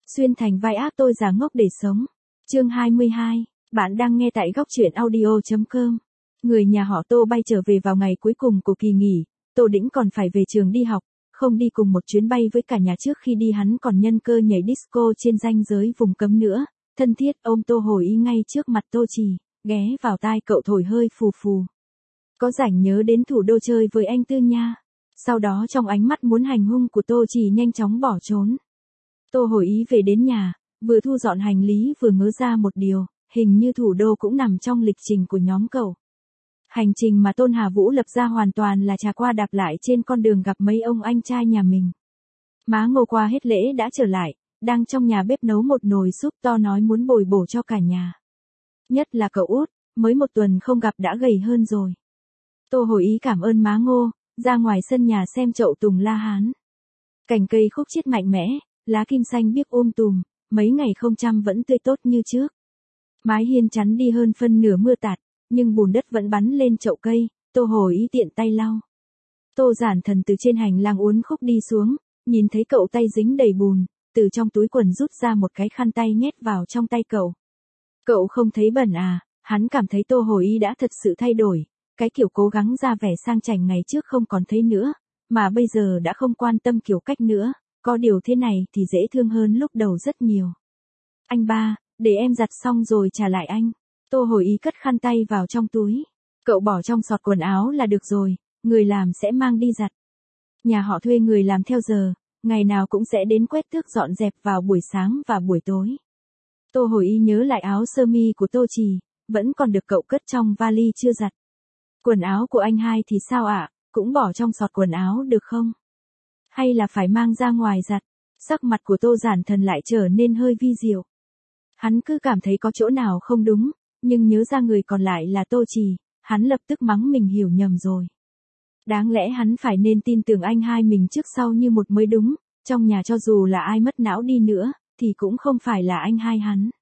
Xuyên thành vai ác tôi giả ngốc để sống. Chương 22, bạn đang nghe tại góc truyện audio.com. Người nhà họ Tô bay trở về vào ngày cuối cùng của kỳ nghỉ, Tô Đĩnh còn phải về trường đi học, không đi cùng một chuyến bay với cả nhà trước khi đi hắn còn nhân cơ nhảy disco trên ranh giới vùng cấm nữa, thân thiết ôm Tô Hồi Ý ngay trước mặt Tô Trì, ghé vào tai cậu thổi hơi phù phù. Có rảnh nhớ đến thủ đô chơi với anh Tư nha. Sau đó trong ánh mắt muốn hành hung của Tô Trì nhanh chóng bỏ trốn. Tô Hồi Ý về đến nhà, vừa thu dọn hành lý vừa ngớ ra một điều, hình như thủ đô cũng nằm trong lịch trình của nhóm cậu. Hành trình mà Tôn Hà Vũ lập ra hoàn toàn là trà qua đạp lại trên con đường gặp mấy ông anh trai nhà mình. Má Ngô qua hết lễ đã trở lại, đang trong nhà bếp nấu một nồi súp to nói muốn bồi bổ cho cả nhà. Nhất là cậu út, mới một tuần không gặp đã gầy hơn rồi. Tô Hồi Ý cảm ơn má Ngô, ra ngoài sân nhà xem chậu tùng la hán. Cành cây khúc chiết mạnh mẽ, lá kim xanh biếc tùm, mấy ngày không chăm vẫn tươi tốt như trước. Mái hiên chắn đi hơn phân nửa mưa tạt, nhưng bùn đất vẫn bắn lên chậu cây, Tô Hồi Ý tiện tay lau. Tô Giản Thần từ trên hành lang uốn khúc đi xuống, nhìn thấy cậu tay dính đầy bùn, từ trong túi quần rút ra một cái khăn tay nhét vào trong tay cậu. Cậu không thấy bẩn à? Hắn cảm thấy Tô Hồi Ý đã thật sự thay đổi, cái kiểu cố gắng ra vẻ sang chảnh ngày trước không còn thấy nữa, mà bây giờ đã không quan tâm kiểu cách nữa, có điều thế này thì dễ thương hơn lúc đầu rất nhiều. Anh ba, để em giặt xong rồi trả lại anh. Tô Hồi Ý cất khăn tay vào trong túi. Cậu bỏ trong xọt quần áo là được rồi, người làm sẽ mang đi giặt. Nhà họ thuê người làm theo giờ, ngày nào cũng sẽ đến quét tước dọn dẹp vào buổi sáng và buổi tối. Tô Hồi Ý nhớ lại áo sơ mi của Tô Trì, vẫn còn được cậu cất trong vali chưa giặt. Quần áo của anh hai thì sao ạ, cũng bỏ trong xọt quần áo được không? Hay là phải mang ra ngoài giặt? Sắc mặt của Tô Giản Thần lại trở nên hơi vi diệu. Hắn cứ cảm thấy có chỗ nào không đúng, nhưng nhớ ra người còn lại là Tô Trì, hắn lập tức mắng mình hiểu nhầm rồi. Đáng lẽ hắn phải nên tin tưởng anh hai mình trước sau như một mới đúng, trong nhà cho dù là ai mất não đi nữa, thì cũng không phải là anh hai hắn.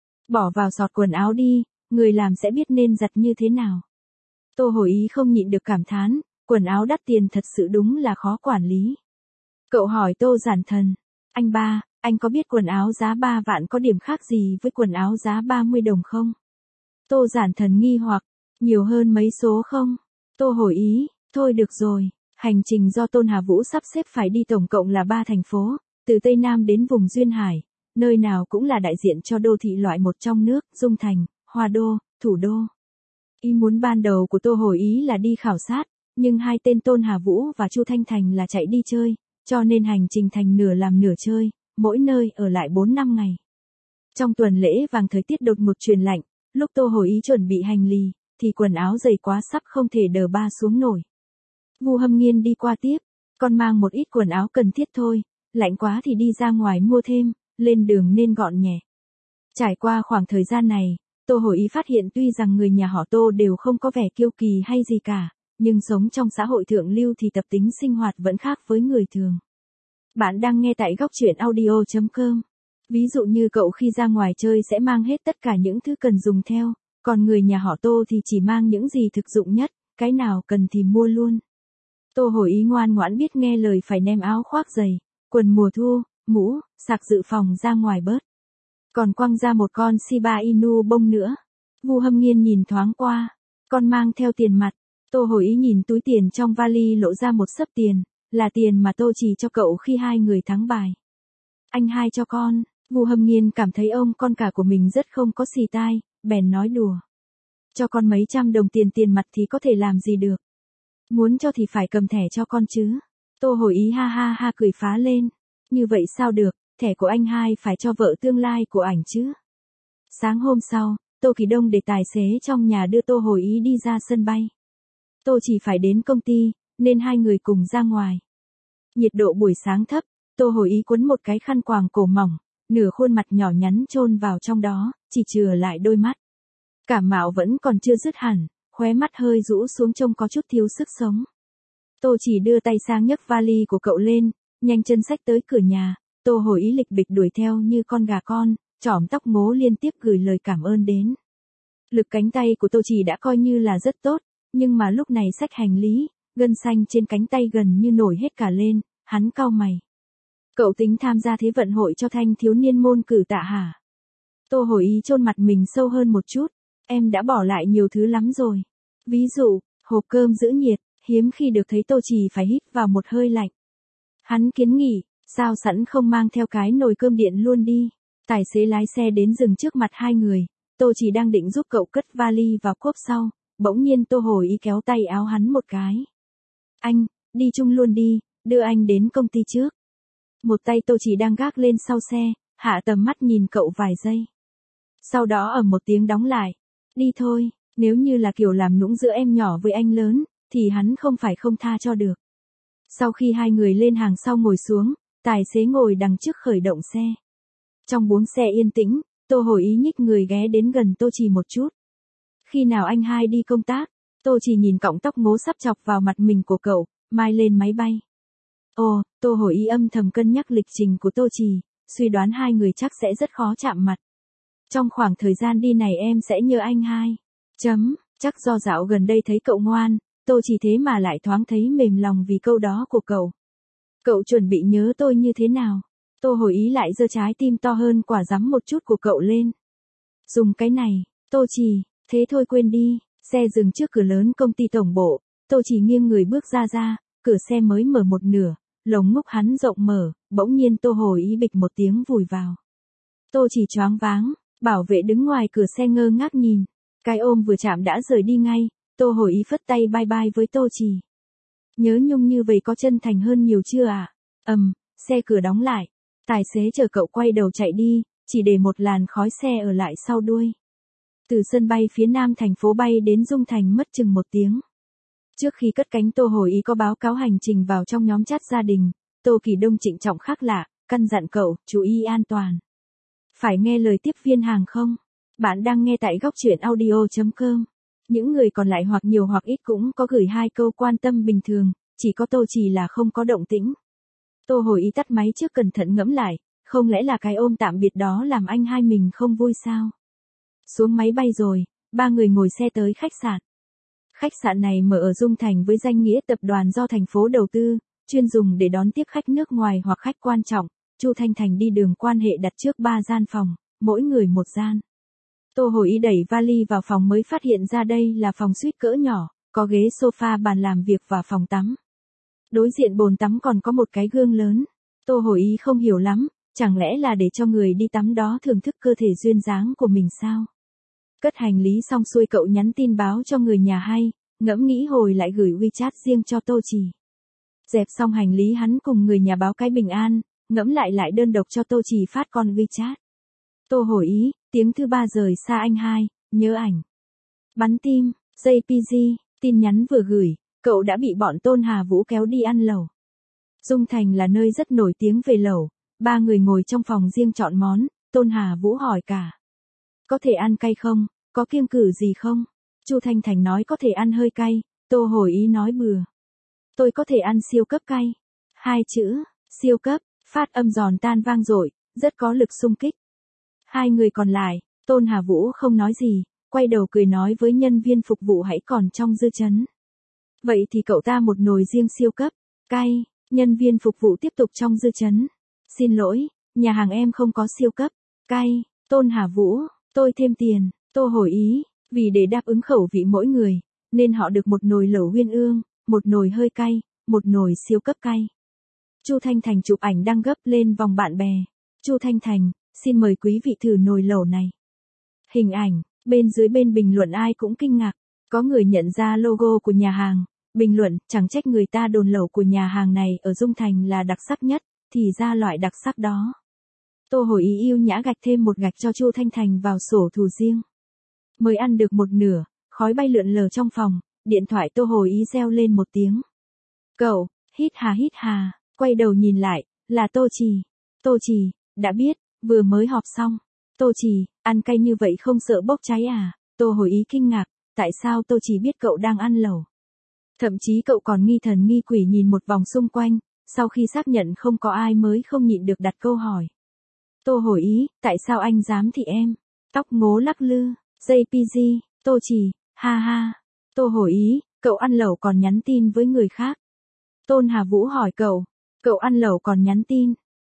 Bỏ vào xọt quần áo đi, người làm sẽ biết nên giặt như thế nào. Tô Hồi Ý không nhịn được cảm thán, quần áo đắt tiền thật sự đúng là khó quản lý. Cậu hỏi Tô Giản Thần, anh ba, anh có biết quần áo giá 3 vạn có điểm khác gì với quần áo giá 30 đồng không? Tô Giản Thần nghi hoặc, nhiều hơn mấy số không? Tô Hồi Ý, thôi được rồi, hành trình do Tôn Hà Vũ sắp xếp phải đi tổng cộng là 3 thành phố, từ Tây Nam đến vùng Duyên Hải, nơi nào cũng là đại diện cho đô thị loại một trong nước, Dung Thành, Hoa Đô, Thủ Đô. Ý muốn ban đầu của Tô Hồi Ý là đi khảo sát, nhưng hai tên Tôn Hà Vũ và Chu Thanh Thành là chạy đi chơi, cho nên hành trình thành nửa làm nửa chơi, mỗi nơi ở lại 4-5 ngày. Trong tuần lễ vàng thời tiết đột ngột chuyển lạnh, lúc Tô Hồi Ý chuẩn bị hành lý, thì quần áo dày quá sắp không thể đờ ba xuống nổi. Vu Hâm Nghiên đi qua tiếp, con mang một ít quần áo cần thiết thôi, lạnh quá thì đi ra ngoài mua thêm, lên đường nên gọn nhẹ. Trải qua khoảng thời gian này, Tô Hồi Ý phát hiện tuy rằng người nhà họ Tô đều không có vẻ kiêu kỳ hay gì cả, nhưng sống trong xã hội thượng lưu thì tập tính sinh hoạt vẫn khác với người thường. Bạn đang nghe tại góc truyện audio.com. Ví dụ như cậu khi ra ngoài chơi sẽ mang hết tất cả những thứ cần dùng theo, còn người nhà họ Tô thì chỉ mang những gì thực dụng nhất, cái nào cần thì mua luôn. Tô Hồi Ý ngoan ngoãn biết nghe lời phải đem áo khoác giày, quần mùa thu, mũ, sạc dự phòng ra ngoài bớt. Còn quăng ra một con Shiba Inu bông nữa. Vu Hâm Nghiên nhìn thoáng qua, con mang theo tiền mặt. Tô Hồi Ý nhìn túi tiền trong vali lộ ra một xấp tiền, là tiền mà Tô Trì cho cậu khi hai người thắng bài. Anh hai cho con. Vu Hâm Nghiên cảm thấy ông con cả của mình rất không có xì tai, bèn nói đùa. Cho con mấy trăm đồng tiền mặt thì có thể làm gì được. Muốn cho thì phải cầm thẻ cho con chứ. Tô Hồi Ý ha ha ha cười phá lên. Như vậy sao được, thẻ của anh hai phải cho vợ tương lai của ảnh chứ. Sáng hôm sau, Tô Kỳ Đông để tài xế trong nhà đưa Tô Hồi Ý đi ra sân bay. Tô chỉ phải đến công ty, nên hai người cùng ra ngoài. Nhiệt độ buổi sáng thấp, Tô Hồi Ý quấn một cái khăn quàng cổ mỏng, nửa khuôn mặt nhỏ nhắn chôn vào trong đó, chỉ chừa lại đôi mắt. Cảm mạo vẫn còn chưa dứt hẳn, khóe mắt hơi rũ xuống trông có chút thiếu sức sống. Tô chỉ đưa tay sang nhấc vali của cậu lên, nhanh chân xách tới cửa nhà, Tô Hồi Ý lịch bịch đuổi theo như con gà con, chỏm tóc ngố liên tiếp gửi lời cảm ơn đến. Lực cánh tay của Tô chỉ đã coi như là rất tốt, nhưng mà lúc này xách hành lý, gân xanh trên cánh tay gần như nổi hết cả lên, hắn cau mày. Cậu tính tham gia thế vận hội cho thanh thiếu niên môn cử tạ hả? Tô Hồi Ý chôn mặt mình sâu hơn một chút. Em đã bỏ lại nhiều thứ lắm rồi. Ví dụ, hộp cơm giữ nhiệt, hiếm khi được thấy Tô Trì phải hít vào một hơi lạnh. Hắn kiến nghị, sao sẵn không mang theo cái nồi cơm điện luôn đi. Tài xế lái xe đến dừng trước mặt hai người, Tô Trì đang định giúp cậu cất vali vào cốp sau, bỗng nhiên Tô Hồi Ý kéo tay áo hắn một cái. Anh, đi chung luôn đi, đưa anh đến công ty trước. Một tay Tô Trì đang gác lên sau xe, hạ tầm mắt nhìn cậu vài giây. Sau đó ầm một tiếng đóng lại. Đi thôi, nếu như là kiểu làm nũng giữa em nhỏ với anh lớn, thì hắn không phải không tha cho được. Sau khi hai người lên hàng sau ngồi xuống, tài xế ngồi đằng trước khởi động xe. Trong buồng xe yên tĩnh, Tô Hồi Ý nhích người ghé đến gần Tô Trì một chút. Khi nào anh hai đi công tác? Tô Trì nhìn cọng tóc ngố sắp chọc vào mặt mình của cậu, mai lên máy bay. Ồ, Tô Hồi Ý âm thầm cân nhắc lịch trình của Tô Trì, suy đoán hai người chắc sẽ rất khó chạm mặt. Trong khoảng thời gian đi này em sẽ nhớ anh hai. Chắc do dạo gần đây thấy cậu ngoan, Tô Trì thế mà lại thoáng thấy mềm lòng vì câu đó của cậu. Cậu chuẩn bị nhớ tôi như thế nào? Tô Hồi Ý lại giơ trái tim to hơn quả dắm một chút của cậu lên. Dùng cái này, Tô Trì, thế thôi quên đi. Xe dừng trước cửa lớn công ty tổng bộ, Tô Trì nghiêng người bước ra, cửa xe mới mở một nửa, lồng ngúc hắn rộng mở, bỗng nhiên Tô Hồi Ý bịch một tiếng vùi vào. Tô Trì choáng váng, bảo vệ đứng ngoài cửa xe ngơ ngác nhìn. Cái ôm vừa chạm đã rời đi ngay, Tô Hồi Ý phất tay bye bye với Tô Trì. Nhớ nhung như vậy có chân thành hơn nhiều chưa à? Xe cửa đóng lại. Tài xế chờ cậu quay đầu chạy đi, chỉ để một làn khói xe ở lại sau đuôi. Từ sân bay phía nam thành phố bay đến Dung Thành mất chừng 1 tiếng. Trước khi cất cánh Tô Hồi Ý có báo cáo hành trình vào trong nhóm chat gia đình, Tô Kỳ Đông trịnh trọng khác lạ, căn dặn cậu, chú ý an toàn. Phải nghe lời tiếp viên hàng không? Bạn đang nghe tại góc truyện audio.com. Những người còn lại hoặc nhiều hoặc ít cũng có gửi 2 câu quan tâm bình thường, chỉ có Tô Trì là không có động tĩnh. Tô Hồi Ý tắt máy trước cẩn thận ngẫm lại, không lẽ là cái ôm tạm biệt đó làm anh hai mình không vui sao? Xuống máy bay rồi, 3 người ngồi xe tới khách sạn. Khách sạn này mở ở Dung Thành với danh nghĩa tập đoàn do thành phố đầu tư, chuyên dùng để đón tiếp khách nước ngoài hoặc khách quan trọng. Chu Thanh Thành đi đường quan hệ đặt trước 3 gian phòng, mỗi người một gian. Tô Hồi Ý đẩy vali vào phòng mới phát hiện ra đây là phòng suite cỡ nhỏ, có ghế sofa bàn làm việc và phòng tắm. Đối diện bồn tắm còn có một cái gương lớn. Tô Hồi Ý không hiểu lắm, chẳng lẽ là để cho người đi tắm đó thưởng thức cơ thể duyên dáng của mình sao? Cất hành lý xong xuôi cậu nhắn tin báo cho người nhà hay, ngẫm nghĩ hồi lại gửi WeChat riêng cho Tô Trì. Dẹp xong hành lý hắn cùng người nhà báo cái bình an, ngẫm lại đơn độc cho Tô Trì phát con WeChat. Tô Hồi Ý, tiếng thứ 3 rời xa anh hai, nhớ ảnh. Bắn tim, JPG, tin nhắn vừa gửi, cậu đã bị bọn Tôn Hà Vũ kéo đi ăn lẩu. Dung Thành là nơi rất nổi tiếng về lẩu, 3 người ngồi trong phòng riêng chọn món, Tôn Hà Vũ hỏi cả. Có thể ăn cay không, có kiêng cữ gì không? Chu Thanh Thành nói có thể ăn hơi cay, Tô Hồi Ý nói bừa. Tôi có thể ăn siêu cấp cay. 2 chữ, siêu cấp, phát âm giòn tan vang dội, rất có lực xung kích. 2 người còn lại, Tôn Hà Vũ không nói gì, quay đầu cười nói với nhân viên phục vụ hãy còn trong dư chấn. Vậy thì cậu ta một nồi riêng siêu cấp, cay, nhân viên phục vụ tiếp tục trong dư chấn. Xin lỗi, nhà hàng em không có siêu cấp, cay, Tôn Hà Vũ, tôi thêm tiền, Tô Hồi Ý, vì để đáp ứng khẩu vị mỗi người, nên họ được một nồi lẩu uyên ương, một nồi hơi cay, một nồi siêu cấp cay. Chu Thanh Thành chụp ảnh đăng gấp lên vòng bạn bè. Chu Thanh Thành, xin mời quý vị thử nồi lẩu này. Hình ảnh, bên dưới bên bình luận ai cũng kinh ngạc. Có người nhận ra logo của nhà hàng. Bình luận, chẳng trách người ta đồn lẩu của nhà hàng này ở Dung Thành là đặc sắc nhất, thì ra loại đặc sắc đó. Tô Hồi Ý yêu nhã gạch thêm một gạch cho Chu Thanh Thành vào sổ thù riêng. Mới ăn được một nửa, khói bay lượn lờ trong phòng, điện thoại Tô Hồi Ý reo lên một tiếng. Cậu, hít hà, quay đầu nhìn lại, là Tô Trì. Tô Trì, đã biết, vừa mới họp xong. Tô Trì, ăn cay như vậy không sợ bốc cháy à? Tô Hồi Ý kinh ngạc, tại sao Tô Trì biết cậu đang ăn lẩu? Thậm chí cậu còn nghi thần nghi quỷ nhìn một vòng xung quanh, sau khi xác nhận không có ai mới không nhịn được đặt câu hỏi. Tô Hồi Ý, tại sao anh dám thì em? Tóc ngố lắc lư, JPG, Tô Trì, ha ha. Tô Hồi Ý, cậu ăn lẩu còn nhắn tin với người khác. Tôn Hà Vũ hỏi cậu ăn lẩu còn nhắn tin.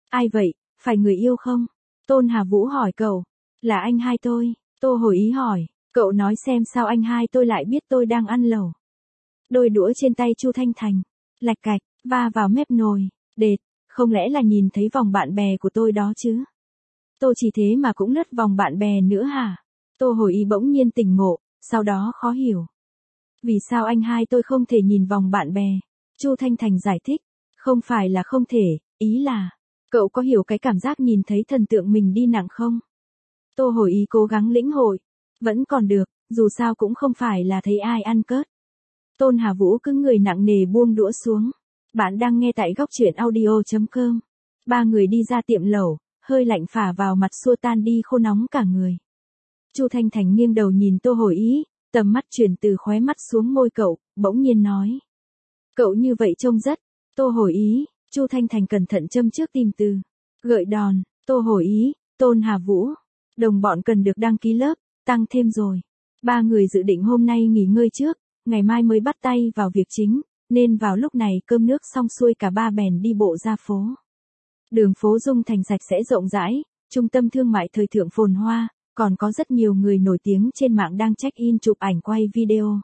Ai vậy, phải người yêu không? Tôn Hà Vũ hỏi cậu. Là anh hai tôi. Tô hồi ý hỏi. Cậu nói xem sao anh hai tôi lại biết tôi đang ăn lẩu. Đôi đũa trên tay Chu Thanh Thành. Lạch cạch, va vào mép nồi. Đệt, không lẽ là nhìn thấy vòng bạn bè của tôi đó chứ? Tôi chỉ thế mà cũng lướt vòng bạn bè nữa hả? Tô hồi ý bỗng nhiên tỉnh ngộ, sau đó khó hiểu. Vì sao anh hai tôi không thể nhìn vòng bạn bè? Chu Thanh Thành giải thích. Không phải là không thể, ý là, cậu có hiểu cái cảm giác nhìn thấy thần tượng mình đi nặng không? Tô hồi ý cố gắng lĩnh hội. Vẫn còn được, dù sao cũng không phải là thấy ai ăn cớt. Tôn Hà Vũ cứ người nặng nề buông đũa xuống. Bạn đang nghe tại góc truyện audio.com. Ba người đi ra tiệm lẩu, hơi lạnh phả vào mặt xua tan đi khô nóng cả người. Chu Thanh Thành nghiêng đầu nhìn Tô hồi ý, tầm mắt chuyển từ khóe mắt xuống môi cậu, bỗng nhiên nói. Cậu như vậy trông rất. Tô hồi ý, Chu Thanh Thành cẩn thận châm trước tìm từ. Gợi đòn, Tô hồi ý, Tôn Hà Vũ. Đồng bọn cần được đăng ký lớp, tăng thêm rồi. Ba người dự định hôm nay nghỉ ngơi trước, ngày mai mới bắt tay vào việc chính, nên vào lúc này cơm nước xong xuôi cả ba bèn đi bộ ra phố. Đường phố Dung Thành sạch sẽ rộng rãi, trung tâm thương mại thời thượng phồn hoa, còn có rất nhiều người nổi tiếng trên mạng đang check-in chụp ảnh quay video.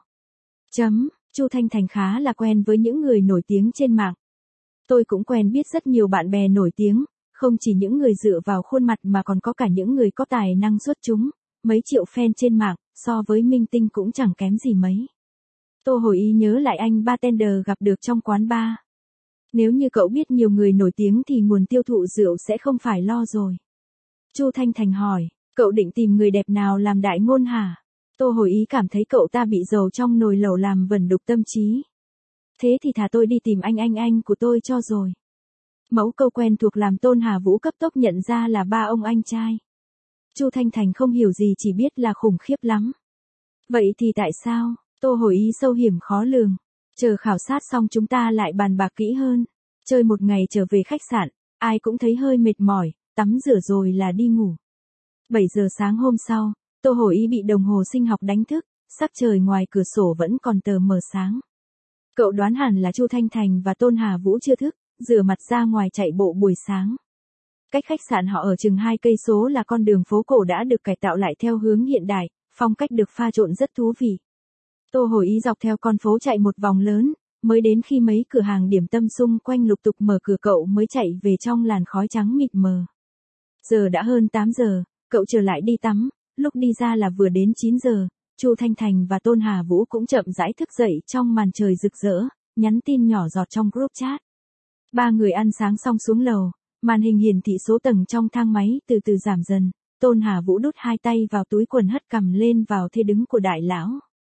Chu Thanh Thành khá là quen với những người nổi tiếng trên mạng. Tôi cũng quen biết rất nhiều bạn bè nổi tiếng, không chỉ những người dựa vào khuôn mặt mà còn có cả những người có tài năng xuất chúng, mấy triệu fan trên mạng, so với minh tinh cũng chẳng kém gì mấy. Tô hồi ý nhớ lại anh bartender gặp được trong quán bar. Nếu như cậu biết nhiều người nổi tiếng thì nguồn tiêu thụ rượu sẽ không phải lo rồi. Chu Thanh Thành hỏi, cậu định tìm người đẹp nào làm đại ngôn hả? Tô hồi ý cảm thấy cậu ta bị dầu trong nồi lẩu làm vẩn đục tâm trí. Thế thì thà tôi đi tìm anh của tôi cho rồi. Mẫu câu quen thuộc làm Tôn Hà Vũ cấp tốc nhận ra là ba ông anh trai. Chu Thanh Thành không hiểu gì chỉ biết là khủng khiếp lắm. Vậy thì tại sao? Tô hồi ý sâu hiểm khó lường. Chờ khảo sát xong chúng ta lại bàn bạc kỹ hơn. Chơi một ngày trở về khách sạn, ai cũng thấy hơi mệt mỏi, tắm rửa rồi là đi ngủ. 7 giờ sáng hôm sau, Tô hồi ý bị đồng hồ sinh học đánh thức, sắc trời ngoài cửa sổ vẫn còn tờ mờ sáng. Cậu đoán hẳn là Chu Thanh Thành và Tôn Hà Vũ chưa thức, rửa mặt ra ngoài chạy bộ buổi sáng. Cách khách sạn họ ở chừng 2 cây số là con đường phố cổ đã được cải tạo lại theo hướng hiện đại, phong cách được pha trộn rất thú vị. Tô hồi ý dọc theo con phố chạy một vòng lớn, mới đến khi mấy cửa hàng điểm tâm xung quanh lục tục mở cửa cậu mới chạy về trong làn khói trắng mịt mờ. Giờ đã hơn 8 giờ, cậu trở lại đi tắm, lúc đi ra là vừa đến 9 giờ, Chu Thanh Thành và Tôn Hà Vũ cũng chậm rãi thức dậy trong màn trời rực rỡ, nhắn tin nhỏ giọt trong group chat. Ba người ăn sáng xong xuống lầu, màn hình hiển thị số tầng trong thang máy từ từ giảm dần, Tôn Hà Vũ đút hai tay vào túi quần hất cằm lên vào thế đứng của đại lão.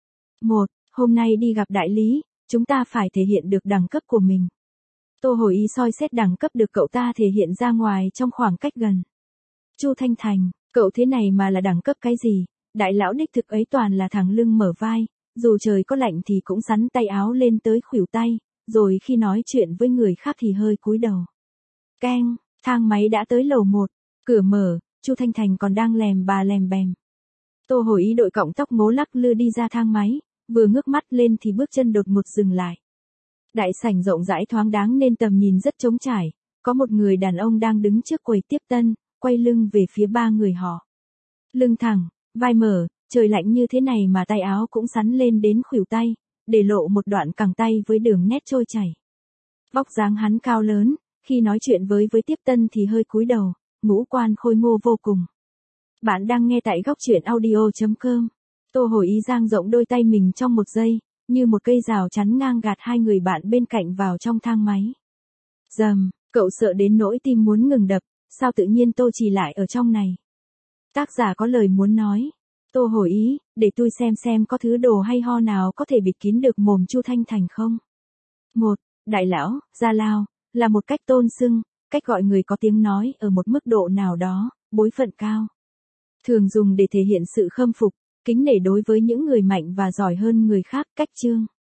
Hôm nay đi gặp đại lý, chúng ta phải thể hiện được đẳng cấp của mình. Tô hồi ý soi xét đẳng cấp được cậu ta thể hiện ra ngoài trong khoảng cách gần. Chu Thanh Thành, cậu thế này mà là đẳng cấp cái gì? Đại lão đích thực ấy toàn là thẳng lưng mở vai, dù trời có lạnh thì cũng xắn tay áo lên tới khuỷu tay, rồi khi nói chuyện với người khác thì hơi cúi đầu. Keng, thang máy đã tới lầu 1, cửa mở, Chu Thanh Thành còn đang lèm bà lèm bèm. Tô hồi ý đội cọng tóc ngố lắc lư đi ra thang máy, vừa ngước mắt lên thì bước chân đột ngột dừng lại. Đại sảnh rộng rãi thoáng đáng nên tầm nhìn rất trống trải, có một người đàn ông đang đứng trước quầy tiếp tân, quay lưng về phía ba người họ. Lưng thẳng, vai mở, trời lạnh như thế này mà tay áo cũng xắn lên đến khuỷu tay, để lộ một đoạn cẳng tay với đường nét trôi chảy. Vóc dáng hắn cao lớn, khi nói chuyện với tiếp tân thì hơi cúi đầu, ngũ quan khôi ngô vô cùng. Bạn đang nghe tại góc truyện audio.com. Tô hồi ý dang rộng đôi tay mình trong một giây, như một cây rào chắn ngang gạt hai người bạn bên cạnh vào trong thang máy. Dầm, cậu sợ đến nỗi tim muốn ngừng đập, sao tự nhiên Tô Trì lại ở trong này? Tác giả có lời muốn nói. Tô hồi ý, để tôi xem có thứ đồ hay ho nào có thể bịt kín được mồm Chu Thanh Thành không? Đại lão, gia lao, là một cách tôn xưng, cách gọi người có tiếng nói ở một mức độ nào đó, bối phận cao. Thường dùng để thể hiện sự khâm phục, kính nể đối với những người mạnh và giỏi hơn người khác, cách chương.